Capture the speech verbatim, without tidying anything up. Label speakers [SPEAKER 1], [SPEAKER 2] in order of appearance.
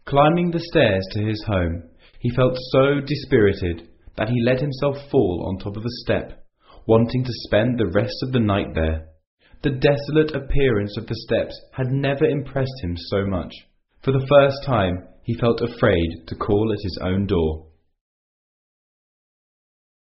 [SPEAKER 1] Climbing the stairs to his home, he felt so dispirited that he let himself fall on top of a step, wanting to spend the rest of the night there. The desolate appearance of the steps had never impressed him so much. For the first time, he felt afraid to call at his own door.